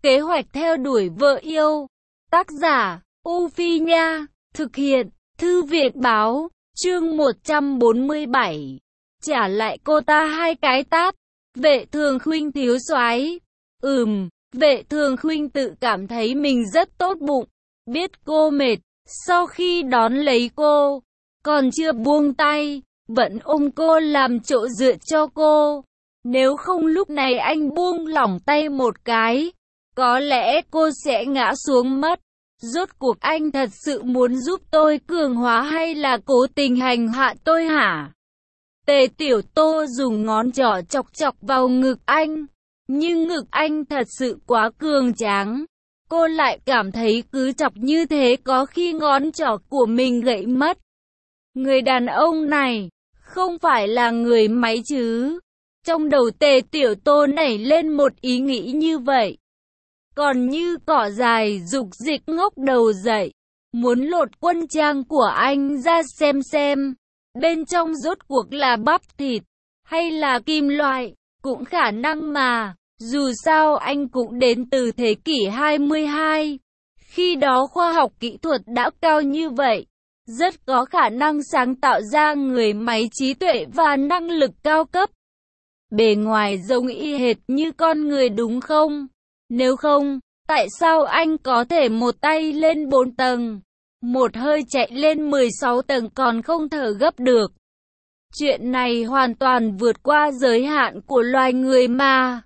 Kế hoạch theo đuổi vợ yêu. Tác giả, U Phi Nha. Thực hiện, Thư viện Báo. Chương 147. Trả lại cô ta 2 cái tát. Vệ Thường Khuynh thiếu soái. Vệ Thường Khuynh tự cảm thấy mình rất tốt bụng. Biết cô mệt, sau khi đón lấy cô, còn chưa buông tay, vẫn ôm cô làm chỗ dựa cho cô. Nếu không lúc này anh buông lỏng tay một cái, có lẽ cô sẽ ngã xuống mất. Rốt cuộc anh thật sự muốn giúp tôi cường hóa hay là cố tình hành hạ tôi hả? Tề Tiểu Tô dùng ngón trỏ chọc chọc vào ngực anh, nhưng ngực anh thật sự quá cường tráng. Cô lại cảm thấy cứ chọc như thế có khi ngón trỏ của mình gãy mất. Người đàn ông này không phải là người máy chứ? Trong đầu Tề Tiểu Tô nảy lên một ý nghĩ như vậy. Còn như cỏ dài dục dịch ngóc đầu dậy, muốn lột quân trang của anh ra xem. Bên trong rốt cuộc là bắp thịt, hay là kim loại, cũng khả năng mà. Dù sao anh cũng đến từ thế kỷ 22. Khi đó khoa học kỹ thuật đã cao như vậy, rất có khả năng sáng tạo ra người máy trí tuệ và năng lực cao cấp. Bề ngoài giống y hệt như con người đúng không? Nếu không, tại sao anh có thể một tay lên 4 tầng, một hơi chạy lên 16 tầng còn không thở gấp được? Chuyện này hoàn toàn vượt qua giới hạn của loài người mà.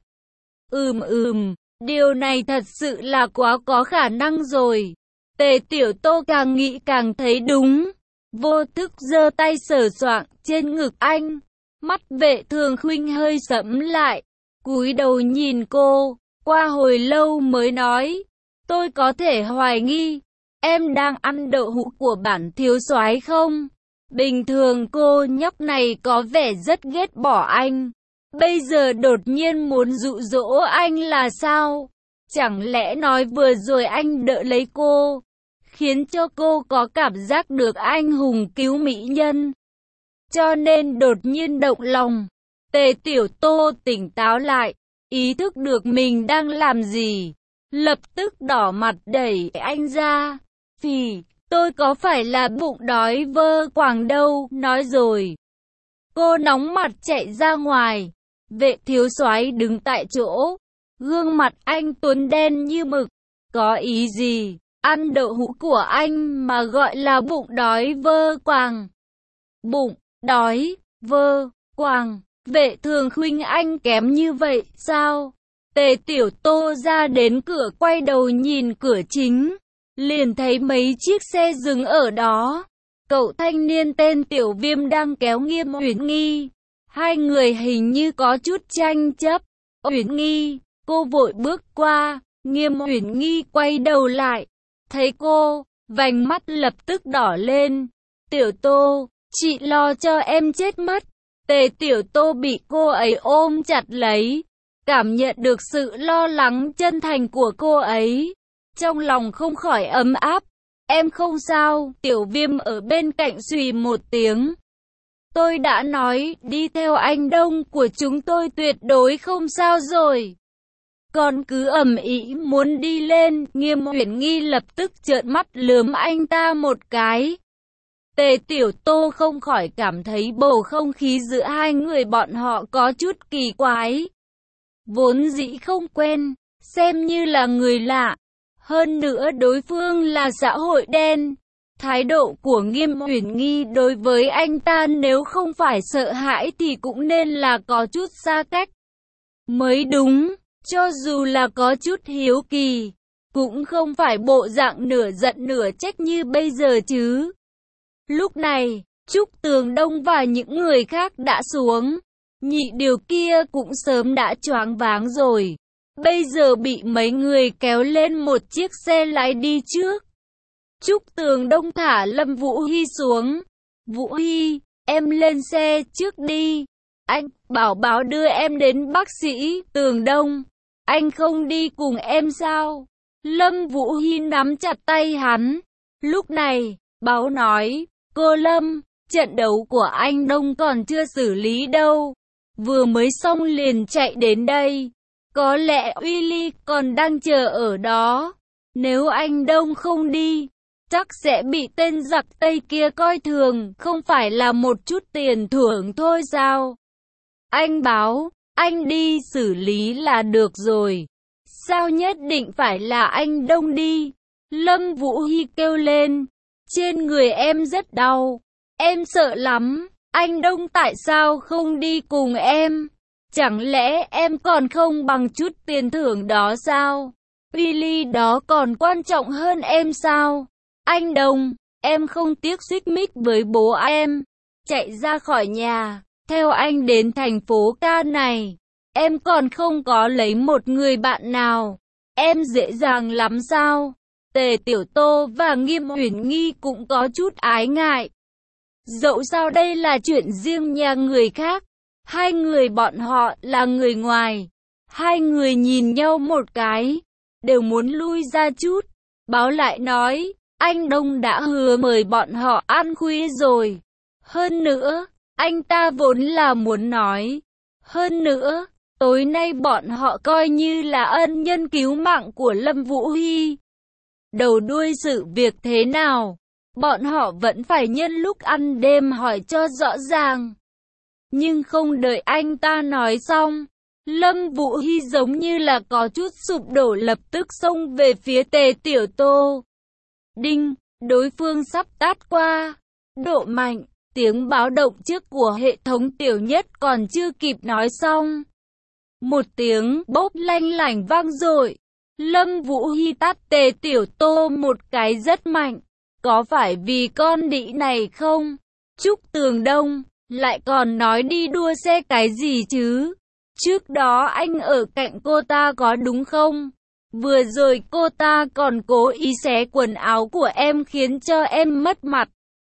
Điều này thật sự là quá có khả năng rồi. Tề Tiểu Tô càng nghĩ càng thấy đúng. Vô thức giơ tay sờ soạng trên ngực anh. Mắt Vệ Thường Khuynh hơi sẫm lại, cúi đầu nhìn cô, qua hồi lâu mới nói, tôi có thể hoài nghi, em đang ăn đậu hũ của bản thiếu soái không? Bình thường cô nhóc này có vẻ rất ghét bỏ anh, bây giờ đột nhiên muốn dụ dỗ anh là sao? Chẳng lẽ nói vừa rồi anh đỡ lấy cô, khiến cho cô có cảm giác được anh hùng cứu mỹ nhân, cho nên đột nhiên động lòng? Tề Tiểu Tô tỉnh táo lại, ý thức được mình đang làm gì, lập tức đỏ mặt đẩy anh ra. Phì, tôi có phải là bụng đói vơ quàng đâu, nói rồi. Cô nóng mặt chạy ra ngoài. Vệ thiếu soái đứng tại chỗ, gương mặt anh tuấn đen như mực. Có ý gì, ăn đậu hũ của anh mà gọi là bụng đói vơ quàng? Bụng đói vơ quàng, Vệ Thường Khuynh anh kém như vậy sao? Tề Tiểu Tô ra đến cửa quay đầu nhìn cửa chính, liền thấy mấy chiếc xe dừng ở đó. Cậu thanh niên tên Tiểu Viêm đang kéo Nghiêm Uyển Nghi. Hai người hình như có chút tranh chấp. Uyển Nghi, cô vội bước qua. Nghiêm Uyển Nghi quay đầu lại, thấy cô, vành mắt lập tức đỏ lên. Tiểu Tô, chị lo cho em chết mất. Tề Tiểu Tô bị cô ấy ôm chặt lấy, cảm nhận được sự lo lắng chân thành của cô ấy, trong lòng không khỏi ấm áp. Em không sao? Tiểu Viêm ở bên cạnh xùy một tiếng. Tôi đã nói, đi theo anh Đông của chúng tôi tuyệt đối không sao rồi. Còn cứ ầm ĩ muốn đi lên. Nghiêm Uyển Nghi lập tức trợn mắt lườm anh ta một cái. Tề Tiểu Tô không khỏi cảm thấy bầu không khí giữa hai người bọn họ có chút kỳ quái. Vốn dĩ không quen, xem như là người lạ. Hơn nữa đối phương là xã hội đen. Thái độ của Nghiêm Uyển Nghi đối với anh ta nếu không phải sợ hãi thì cũng nên là có chút xa cách mới đúng. Cho dù là có chút hiếu kỳ, cũng không phải bộ dạng nửa giận nửa trách như bây giờ chứ. Lúc này, Trúc Tường Đông và những người khác đã xuống. Nhị điều kia cũng sớm đã choáng váng rồi. Bây giờ bị mấy người kéo lên một chiếc xe lái đi trước. Trúc Tường Đông thả Lâm Vũ Hy xuống. Vũ Hy, em lên xe trước đi. Anh, Bảo Bảo đưa em đến bác sĩ. Tường Đông, anh không đi cùng em sao? Lâm Vũ Hy nắm chặt tay hắn. Lúc này, Báo nói, cô Lâm, trận đấu của anh Đông còn chưa xử lý đâu. Vừa mới xong liền chạy đến đây. Có lẽ Willy còn đang chờ ở đó. Nếu anh Đông không đi, chắc sẽ bị tên giặc Tây kia coi thường, không phải là một chút tiền thưởng thôi sao? Anh báo, anh đi xử lý là được rồi. Sao nhất định phải là anh Đông đi? Lâm Vũ Hy kêu lên. Trên người em rất đau. Em sợ lắm. Anh Đông tại sao không đi cùng em? Chẳng lẽ em còn không bằng chút tiền thưởng đó sao? Willy đó còn quan trọng hơn em sao? Anh Đông, em không tiếc xích mích với bố em. Chạy ra khỏi nhà, theo anh đến thành phố ca này. Em còn không có lấy một người bạn nào. Em dễ dàng lắm sao? Tề Tiểu Tô và Nghiêm Uyển Nghi cũng có chút ái ngại. Dẫu sao đây là chuyện riêng nhà người khác. Hai người bọn họ là người ngoài. Hai người nhìn nhau một cái, đều muốn lui ra chút. Báo lại nói, anh Đông đã hứa mời bọn họ ăn khuya rồi. Hơn nữa, anh ta vốn là muốn nói. Hơn nữa, tối nay bọn họ coi như là ân nhân cứu mạng của Lâm Vũ Hy. Đầu đuôi sự việc thế nào, bọn họ vẫn phải nhân lúc ăn đêm hỏi cho rõ ràng. Nhưng không đợi anh ta nói xong, Lâm Vũ Hy giống như là có chút sụp đổ, lập tức xông về phía Tề Tiểu Tô. Đinh, đối phương sắp tát qua. Độ mạnh, tiếng báo động trước của hệ thống Tiểu Nhất còn chưa kịp nói xong. Một tiếng bốp lanh lảnh vang dội. Lâm Vũ Hy tát Tề Tiểu Tô một cái rất mạnh. Có phải vì con đĩ này không? Trúc Tường Đông lại còn nói đi đua xe cái gì chứ? Trước đó anh ở cạnh cô ta có đúng không? Vừa rồi cô ta còn cố ý xé quần áo của em khiến cho em mất mặt.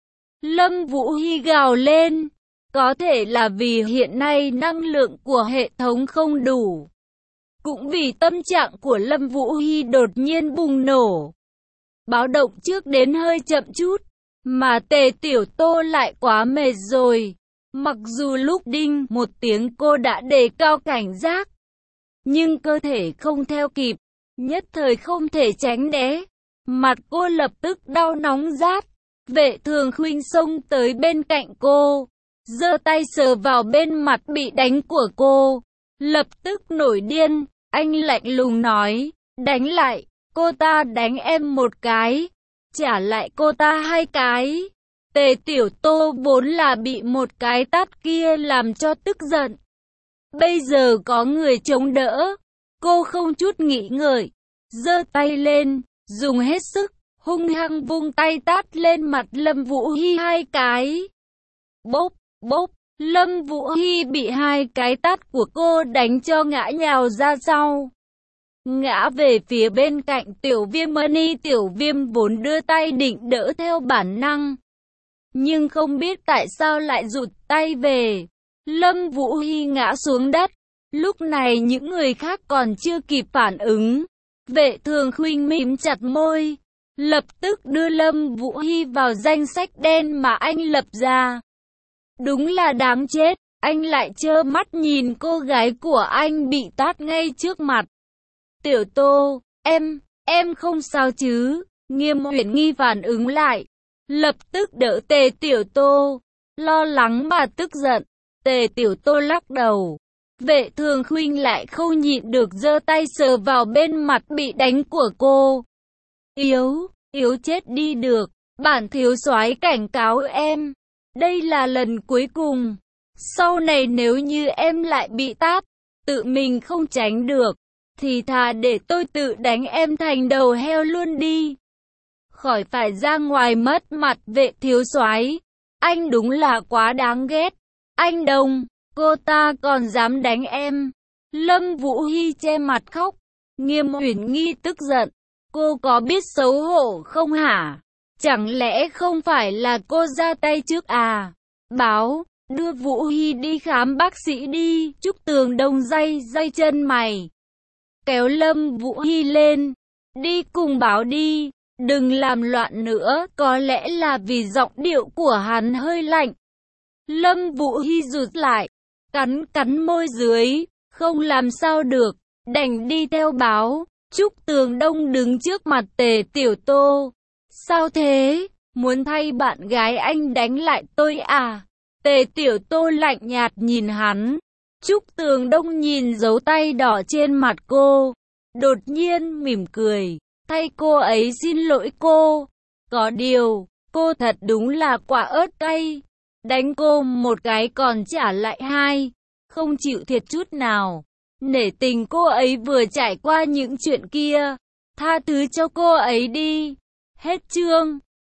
Lâm Vũ Hy gào lên. Có thể là vì hiện nay năng lượng của hệ thống không đủ. Cũng vì tâm trạng của Lâm Vũ Hy đột nhiên bùng nổ. Báo động trước đến hơi chậm chút, mà Tề Tiểu Tô lại quá mệt rồi. Mặc dù lúc đinh một tiếng cô đã đề cao cảnh giác, nhưng cơ thể không theo kịp, nhất thời không thể tránh né. Mặt cô lập tức đau nóng rát. Vệ Thường Khuynh xông tới bên cạnh cô, giơ tay sờ vào bên mặt bị đánh của cô. Lập tức nổi điên, anh lạnh lùng nói, đánh lại, cô ta đánh em một cái, trả lại cô ta hai cái. Tề Tiểu Tô vốn là bị một cái tát kia làm cho tức giận. Bây giờ có người chống đỡ, cô không chút nghĩ ngợi, giơ tay lên, dùng hết sức, hung hăng vung tay tát lên mặt Lâm Vũ Hy hai cái. Bốp, bốp, Lâm Vũ Hy bị hai cái tát của cô đánh cho ngã nhào ra sau. Ngã về phía bên cạnh Tiểu Viêm Money. Tiểu Viêm vốn đưa tay định đỡ theo bản năng, nhưng không biết tại sao lại rụt tay về. Lâm Vũ Hy ngã xuống đất. Lúc này những người khác còn chưa kịp phản ứng. Vệ Thường Khuynh mím chặt môi, lập tức đưa Lâm Vũ Hy vào danh sách đen mà anh lập ra. Đúng là đáng chết, anh lại trơ mắt nhìn cô gái của anh bị tát ngay trước mặt. Tiểu Tô, em không sao chứ? Nghiêm Uyển Nghi phản ứng lại, lập tức đỡ Tề Tiểu Tô, lo lắng mà tức giận. Tề Tiểu Tô lắc đầu. Vệ Thường Khuynh lại không nhịn được giơ tay sờ vào bên mặt bị đánh của cô. Yếu chết đi được, bản thiếu soái cảnh cáo em, đây là lần cuối cùng. Sau này nếu như em lại bị tát, tự mình không tránh được, thì thà để tôi tự đánh em thành đầu heo luôn đi. Khỏi phải ra ngoài mất mặt. Vệ thiếu soái, anh đúng là quá đáng ghét. Anh Đông, cô ta còn dám đánh em. Lâm Vũ Hy che mặt khóc. Nghiêm Uyển Nghi tức giận. Cô có biết xấu hổ không hả? Chẳng lẽ không phải là cô ra tay trước à? Báo, đưa Vũ Hy đi khám bác sĩ đi. Trúc Tường Đông day chân mày, kéo Lâm Vũ Hy lên. Đi cùng Báo đi, đừng làm loạn nữa. Có lẽ là vì giọng điệu của hắn hơi lạnh. Lâm Vũ Hy rụt lại, cắn môi dưới, không làm sao được. đành đi theo báo. Trúc Tường Đông đứng trước mặt Tề Tiểu Tô. Sao thế? Muốn thay bạn gái anh đánh lại tôi à? Tề Tiểu Tô lạnh nhạt nhìn hắn. Trúc Tường Đông nhìn dấu tay đỏ trên mặt cô. Đột nhiên mỉm cười. Thay cô ấy xin lỗi cô. Có điều, cô thật đúng là quả ớt cay. Đánh cô một cái còn trả lại hai. Không chịu thiệt chút nào. Nể tình cô ấy vừa trải qua những chuyện kia. Tha thứ cho cô ấy đi. Hết chương.